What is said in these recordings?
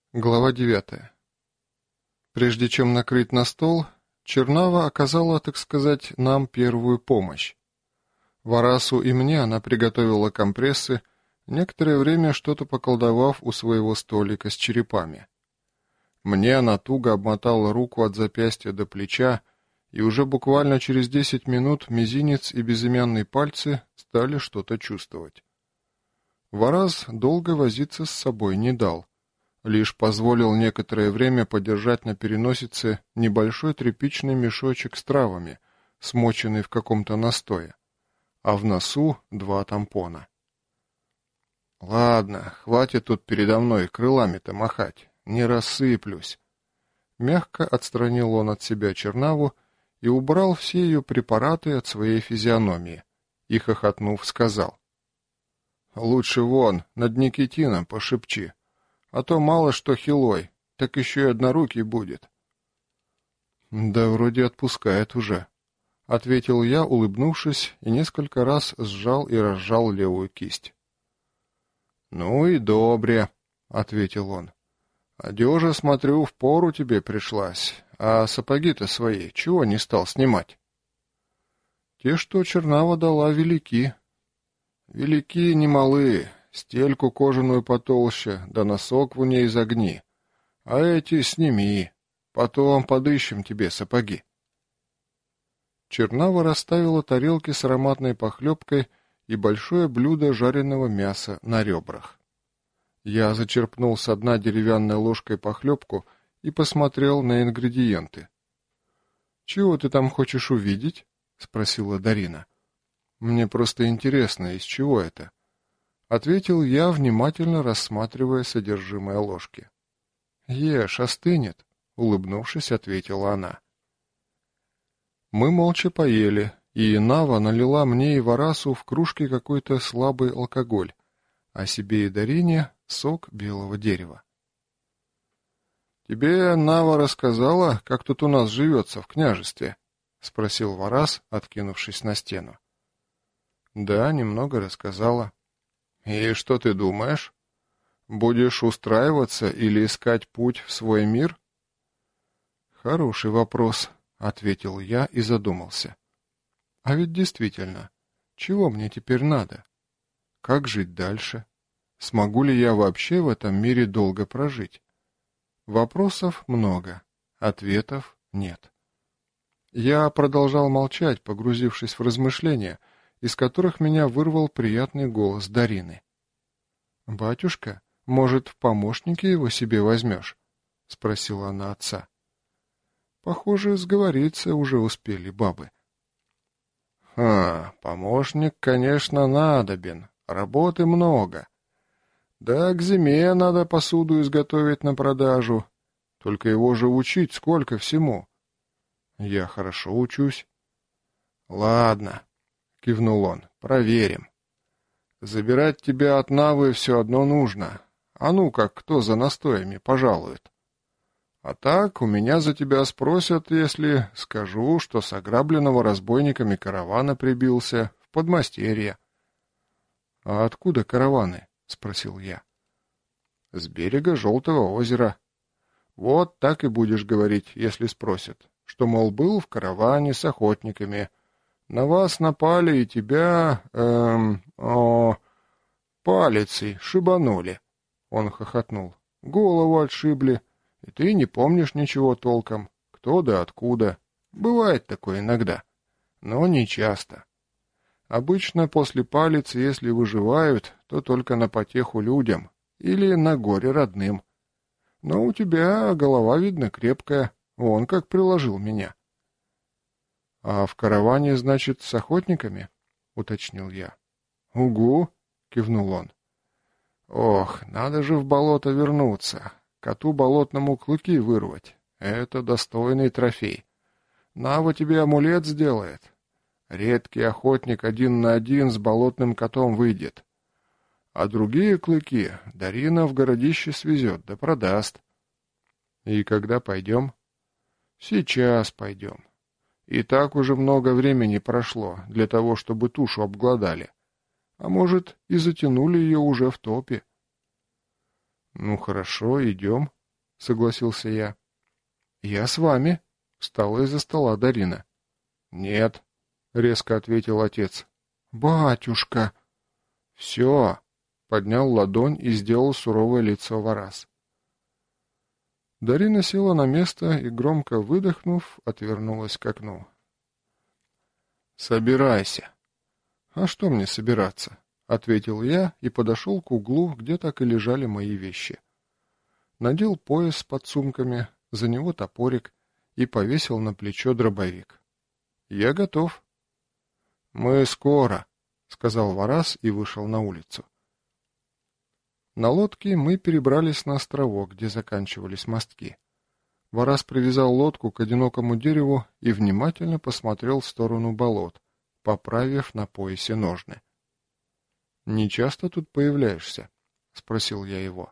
Глава 9. Прежде чем накрыть на стол, Чернава оказала, так сказать, нам первую помощь. Варасу и мне она приготовила компрессы, некоторое время что-то поколдовав у своего столика с черепами. Мне она туго обмотала руку от запястья до плеча, и уже буквально через 10 минут мизинец и безымянные пальцы стали что-то чувствовать. Варас долго возиться с собой не дал. Лишь позволил некоторое время подержать на переносице небольшой тряпичный мешочек с травами, смоченный в каком-то настое, а в носу 2 тампона. «Ладно, хватит тут передо мной крылами-то махать, не рассыплюсь». Мягко отстранил он от себя Чернаву и убрал все ее препараты от своей физиономии, и, хохотнув, сказал: «Лучше вон, над никотином пошепчи. А то мало что хилой, так еще и однорукий будет». «Да вроде отпускает уже», — ответил я, улыбнувшись, и несколько раз сжал и разжал левую кисть. «Ну и добре», — ответил он. «Одежа, смотрю, впору тебе пришлась, а сапоги-то свои чего не стал снимать?» «Те, что Чернава дала, велики». «Велики немалы. Стельку кожаную потолще, да носок в ней загни. А эти сними, потом подыщем тебе сапоги». Чернава расставила тарелки с ароматной похлебкой и большое блюдо жареного мяса на ребрах. Я зачерпнул со дна деревянной ложкой похлебку и посмотрел на ингредиенты. «Чего ты там хочешь увидеть?» — спросила Дарина. «Мне просто интересно, из чего это?» — ответил я, внимательно рассматривая содержимое ложки. «Ешь, остынет», — улыбнувшись, ответила она. Мы молча поели, и Нава налила мне и Варасу в кружке какой-то слабый алкоголь, а себе и Дарине сок белого дерева. «Тебе Нава рассказала, как тут у нас живется в княжестве?» — спросил Варас, откинувшись на стену. «Да, немного рассказала». «И что ты думаешь? Будешь устраиваться или искать путь в свой мир?» «Хороший вопрос», — ответил я и задумался. «А ведь действительно, чего мне теперь надо? Как жить дальше? Смогу ли я вообще в этом мире долго прожить? Вопросов много, ответов нет». Я продолжал молчать, погрузившись в размышления, из которых меня вырвал приятный голос Дарины. «Батюшка, может, в помощники его себе возьмешь?» — спросила она отца. Похоже, сговориться уже успели бабы. Помощник, конечно, надобен, работы много. Да к зиме надо посуду изготовить на продажу, только его же учить сколько всему». «Я хорошо учусь». «Ладно», — кивнул он, — «проверим. Забирать тебя от Навы все одно нужно. А ну как, кто за настоями пожалует? А так, у меня за тебя спросят, если скажу, что с ограбленного разбойниками каравана прибился в подмастерье». «А откуда караваны?» — спросил я. «С берега Желтого озера». «Вот так и будешь говорить, если спросят, что, мол, был в караване с охотниками. На вас напали и тебя, палицей шибанули». Он хохотнул. «Голову отшибли, и ты не помнишь ничего толком, кто да откуда. Бывает такое иногда, но не часто. Обычно после палицы, если выживают, то только на потеху людям или на горе родным. Но у тебя голова, видно, крепкая, вон как приложил меня». «А в караване, значит, с охотниками?» — уточнил я. «Угу», — кивнул он. «Ох, надо же в болото вернуться, коту болотному клыки вырвать. Это достойный трофей. Нава тебе амулет сделает. Редкий охотник 1 на 1 с болотным котом выйдет. А другие клыки Дарина в городище свезет да продаст». «И когда пойдем?» «Сейчас пойдем. И так уже много времени прошло для того, чтобы тушу обглодали. А может, и затянули ее уже в топе». «Ну хорошо, идем», — согласился я. «Я с вами», — встала из-за стола Дарина. «Нет», — резко ответил отец. «Батюшка!» «Все!» — поднял ладонь и сделал суровое лицо Вараз. Дарина села на место и, громко выдохнув, отвернулась к окну. «Собирайся!» «А что мне собираться?» — ответил я и подошел к углу, где так и лежали мои вещи. Надел пояс с подсумками, за него топорик и повесил на плечо дробовик. «Я готов». «Мы скоро», — сказал Вараз и вышел на улицу. На лодке мы перебрались на островок, где заканчивались мостки. Вараз привязал лодку к одинокому дереву и внимательно посмотрел в сторону болот, поправив на поясе ножны. «Не часто тут появляешься?» — спросил я его.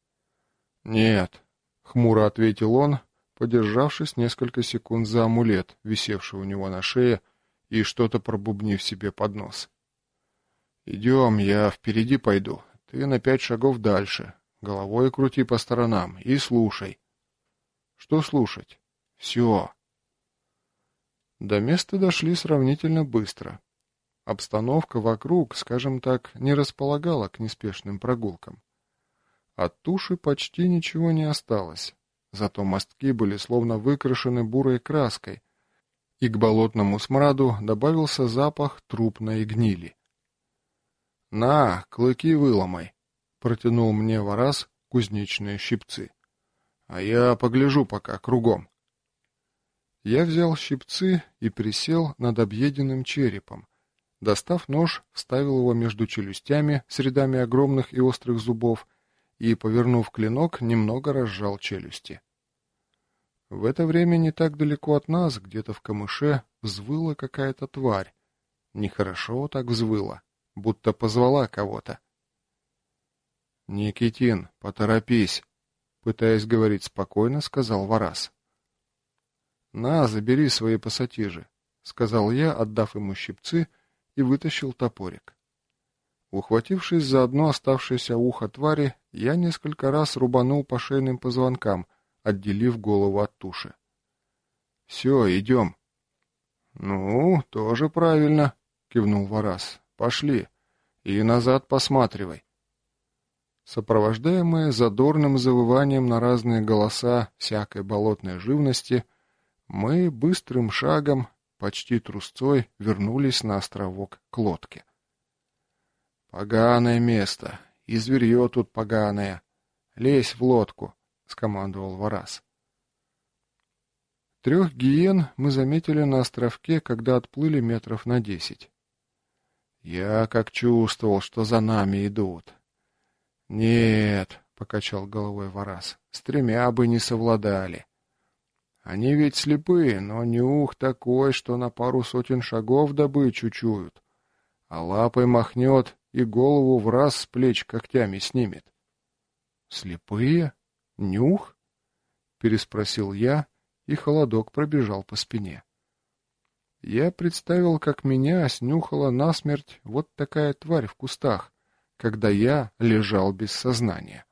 «Нет», — хмуро ответил он, подержавшись несколько секунд за амулет, висевший у него на шее, и что-то пробубнив себе под нос. «Идем, я впереди пойду, ты на 5 шагов дальше, головой крути по сторонам и слушай». «Что слушать?» «Все». До места дошли сравнительно быстро. Обстановка вокруг, скажем так, не располагала к неспешным прогулкам. От туши почти ничего не осталось, зато мостки были словно выкрашены бурой краской, и к болотному смраду добавился запах трупной гнили. «На, клыки выломай!» — протянул мне Вараз кузнечные щипцы. «А я погляжу пока кругом». Я взял щипцы и присел над объеденным черепом. Достав нож, вставил его между челюстями с рядами огромных и острых зубов и, повернув клинок, немного разжал челюсти. В это время не так далеко от нас, где-то в камыше, взвыла какая-то тварь. Нехорошо так взвыла, будто позвала кого-то. «Никитин, поторопись!» — пытаясь говорить спокойно, сказал Вараз. «На, забери свои пассатижи», — сказал я, отдав ему щипцы, и вытащил топорик. Ухватившись за одно оставшееся ухо твари, я несколько раз рубанул по шейным позвонкам, отделив голову от туши. «Все, идем». «Ну, тоже правильно», — кивнул Вараз. «Пошли. И назад посматривай». Сопровождаемые задорным завыванием на разные голоса всякой болотной живности, мы быстрым шагом, почти трусцой, вернулись на островок к лодке. «Поганое место, и зверье тут поганое. Лезь в лодку», — скомандовал Вараз. 3 гиен мы заметили на островке, когда отплыли метров на 10. Я как чувствовал, что за нами идут. «Нет», — покачал головой Вараз, — «с 3 бы не совладали. Они ведь слепые, но нюх такой, что на пару сотен шагов добычу чуют, а лапой махнет и голову в раз с плеч когтями снимет». «Слепые? Нюх?» — переспросил я, и холодок пробежал по спине. Я представил, как меня снюхала насмерть вот такая тварь в кустах, когда я лежал без сознания.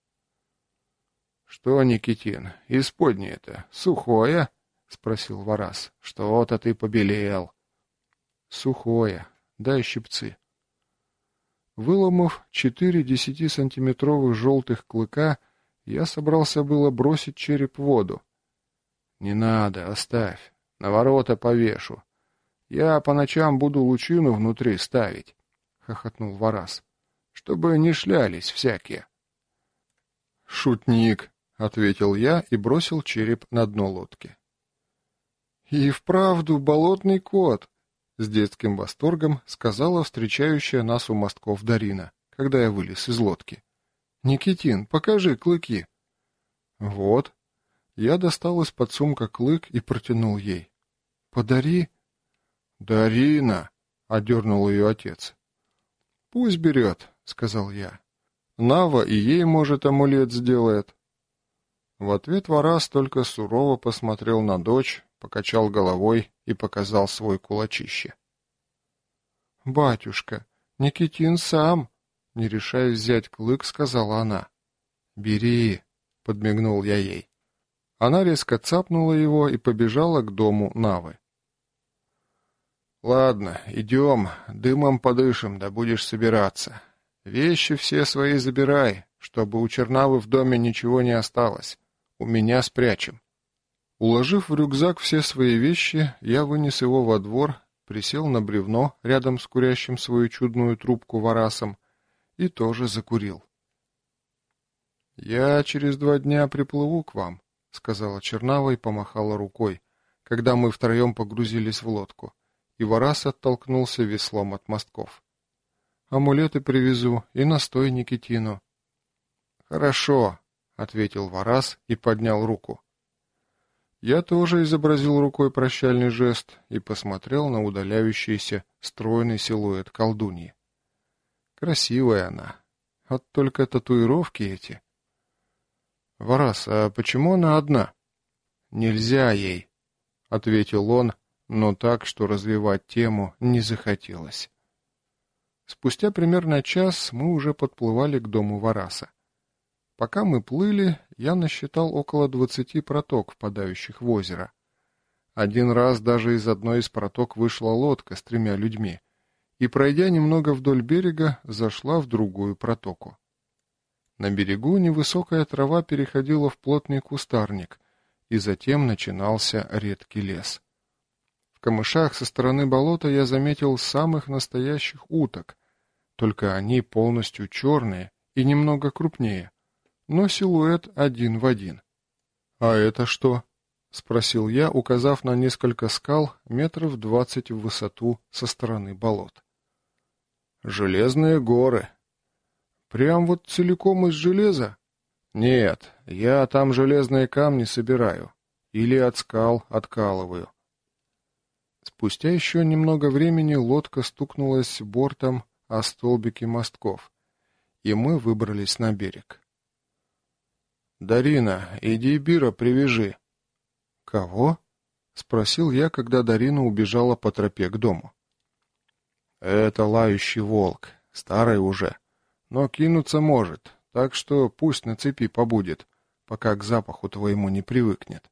«Что, Никитин, исподнее это, сухое?» — спросил Вараз. «Что-то ты побелел». «Сухое. Дай щипцы». Выломав 4 10-сантиметровых желтых клыка, я собрался было бросить череп в воду. «Не надо, оставь. На ворота повешу. Я по ночам буду лучину внутри ставить», — хохотнул Вараз, — «чтобы не шлялись всякие». «Шутник», — ответил я и бросил череп на дно лодки. «И вправду болотный кот», — с детским восторгом сказала встречающая нас у мостков Дарина, когда я вылез из лодки. «Никитин, покажи клыки». «Вот». Я достал из-под сумка клык и протянул ей. «Подари». «Дарина», — одернул ее отец. «Пусть берет», — сказал я. «Нава и ей, может, амулет сделает». В ответ Вараз только сурово посмотрел на дочь, покачал головой и показал свой кулачище. «Батюшка, Никитин сам», — не решаясь взять клык, сказала она. «Бери», — подмигнул я ей. Она резко цапнула его и побежала к дому Навы. «Ладно, идем, дымом подышим, да будешь собираться. Вещи все свои забирай, чтобы у Чернавы в доме ничего не осталось. У меня спрячем». Уложив в рюкзак все свои вещи, я вынес его во двор, присел на бревно рядом с курящим свою чудную трубку Варасом и тоже закурил. «Я через 2 дня приплыву к вам», — сказала Чернава и помахала рукой, когда мы втроем погрузились в лодку, и Варас оттолкнулся веслом от мостков. «Амулеты привезу и настой Никитину». «Хорошо», — ответил Варас и поднял руку. Я тоже изобразил рукой прощальный жест и посмотрел на удаляющийся стройный силуэт колдуньи. Красивая она. Вот только татуировки эти. «Варас, а почему она одна?» «Нельзя ей», — ответил он, но так, что развивать тему не захотелось. Спустя примерно час мы уже подплывали к дому Вараса. Пока мы плыли, я насчитал около 20 проток, впадающих в озеро. Один раз даже из одной из проток вышла лодка с 3 людьми, и, пройдя немного вдоль берега, зашла в другую протоку. На берегу невысокая трава переходила в плотный кустарник, и затем начинался редкий лес. В камышах со стороны болота я заметил самых настоящих уток, только они полностью черные и немного крупнее, но силуэт один в один. «А это что?» — спросил я, указав на несколько скал 20 в высоту со стороны болот. «Железные горы». «Прям вот целиком из железа?» «Нет, я там железные камни собираю. Или от скал откалываю». Спустя еще немного времени лодка стукнулась бортом о столбики мостков, и мы выбрались на берег. «Дарина, иди Бира привяжи». «Кого?» — спросил я, когда Дарина убежала по тропе к дому. «Это лающий волк, старый уже, но кинуться может, так что пусть на цепи побудет, пока к запаху твоему не привыкнет».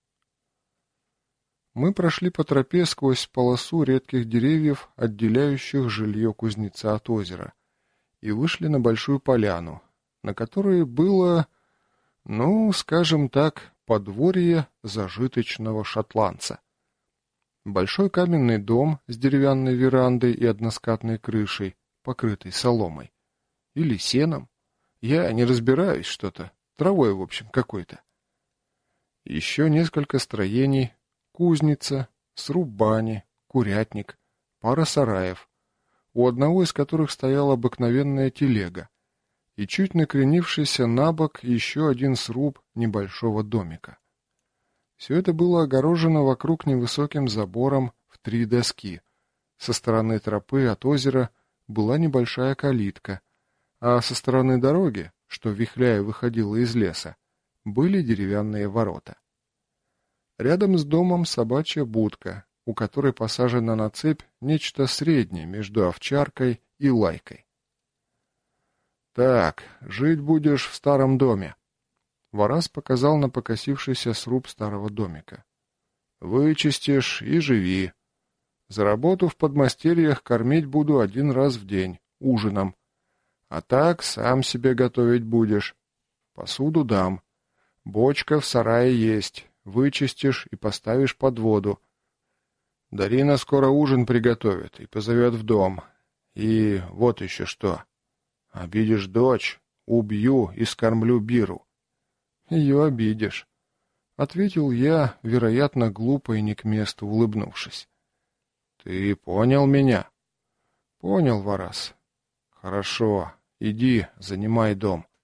Мы прошли по тропе сквозь полосу редких деревьев, отделяющих жилье кузнеца от озера, и вышли на большую поляну, на которой было, ну, скажем так, подворье зажиточного шотландца. Большой каменный дом с деревянной верандой и односкатной крышей, покрытой соломой. Или сеном. Я не разбираюсь что-то. Травой, в общем, какой-то. Еще несколько строений, кузница, сруб бани, курятник, пара сараев, у одного из которых стояла обыкновенная телега, и чуть накренившийся на бок еще один сруб небольшого домика. Все это было огорожено вокруг невысоким забором в 3 доски. Со стороны тропы от озера была небольшая калитка, а со стороны дороги, что вихляя выходила из леса, были деревянные ворота. Рядом с домом собачья будка, у которой посажено на цепь нечто среднее между овчаркой и лайкой. «Так, жить будешь в старом доме». Варас показал на покосившийся сруб старого домика. «Вычистишь и живи. За работу в подмастерьях кормить буду 1 раз в день, ужином. А так сам себе готовить будешь. Посуду дам. Бочка в сарае есть. Вычистишь и поставишь под воду. Дарина скоро ужин приготовит и позовет в дом. И вот еще что. Обидишь дочь, убью и скормлю Биру». «Ее обидишь», — ответил я, вероятно, глупо и не к месту улыбнувшись. «Ты понял меня?» «Понял, Варас». «Хорошо, иди, занимай дом.